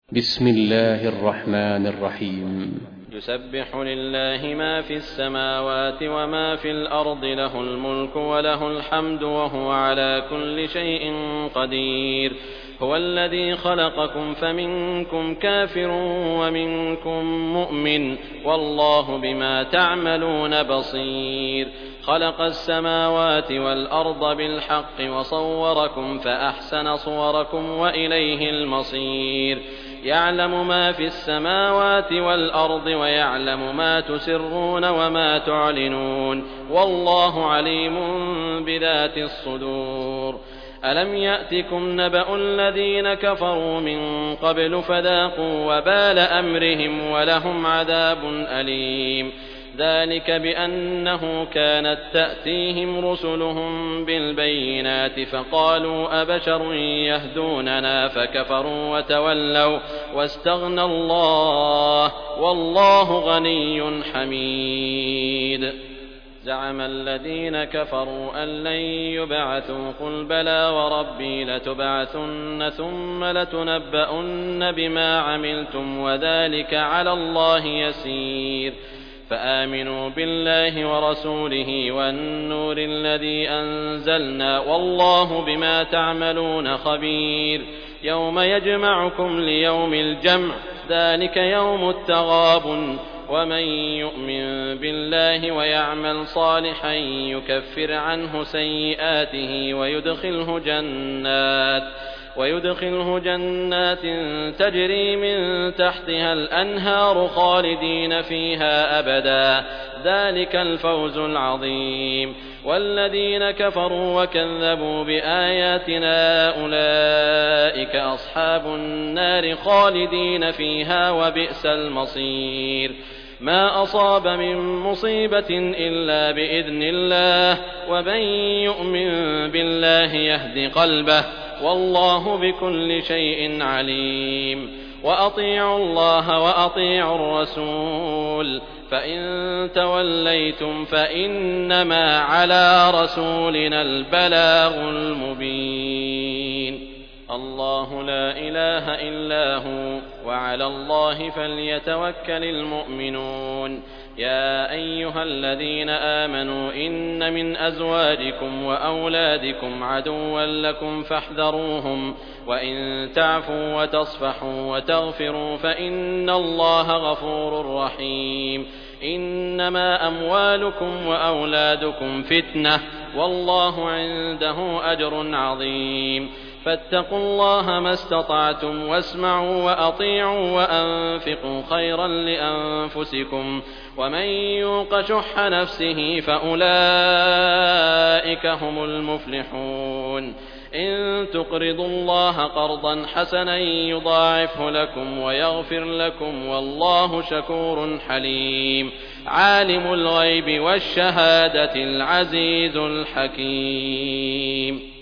بسم الله الرحمن الرحيم. يسبح لله ما في السماوات وما في الأرض، له الملك وله الحمد وهو على كل شيء قدير. هو الذي خلقكم فمنكم كافر ومنكم مؤمن، والله بما تعملون بصير. خلق السماوات والأرض بالحق وصوركم فأحسن صوركم وإليه المصير. يعلم ما في السماوات والأرض ويعلم ما تسرون وما تعلنون، والله عليم بذات الصدور. ألم يأتكم نبأ الذين كفروا من قبل فذاقوا وبال أمرهم ولهم عذاب أليم. ذلك بأنه كانت تأتيهم رسلهم بالبينات فقالوا أبشر يهدوننا فكفروا وتولوا واستغنى الله والله غني حميد. زعم الذين كفروا أن لن يبعثوا، قل بلى وربي لتبعثن ثم لتنبؤن بما عملتم وذلك على الله يسير. فآمنوا بالله ورسوله والنور الذي أنزلنا، والله بما تعملون خبير. يوم يجمعكم ليوم الجمع، ذلك يوم التغابن. ومن يؤمن بالله ويعمل صالحا يكفر عنه سيئاته ويدخله جنات تجري من تحتها الأنهار خالدين فيها أبدا، ذلك الفوز العظيم. والذين كفروا وكذبوا بآياتنا أولئك أصحاب النار خالدين فيها وبئس المصير. ما أصاب من مصيبة إلا بإذن الله، ومن يؤمن بالله يهد قلبه، والله بكل شيء عليم. وأطيعوا الله وأطيعوا الرسول، فإن توليتم فإنما على رسولنا البلاغ المبين. الله لا إله إلا هو، وعلى الله فليتوكل المؤمنون. يا أيها الذين آمنوا إن من أزواجكم وأولادكم عدوا لكم فاحذروهم، وإن تعفوا وتصفحوا وتغفروا فإن الله غفور رحيم. إنما أموالكم وأولادكم فتنة، والله عنده أجر عظيم. فاتقوا الله ما استطعتم، واسمعوا وأطيعوا وأنفقوا خيرا لأنفسكم، ومن يوق شح نفسه فأولئك هم المفلحون. إن تقرضوا الله قرضا حسنا يضاعفه لكم ويغفر لكم، والله شكور حليم. عالم الغيب والشهادة العزيز الحكيم.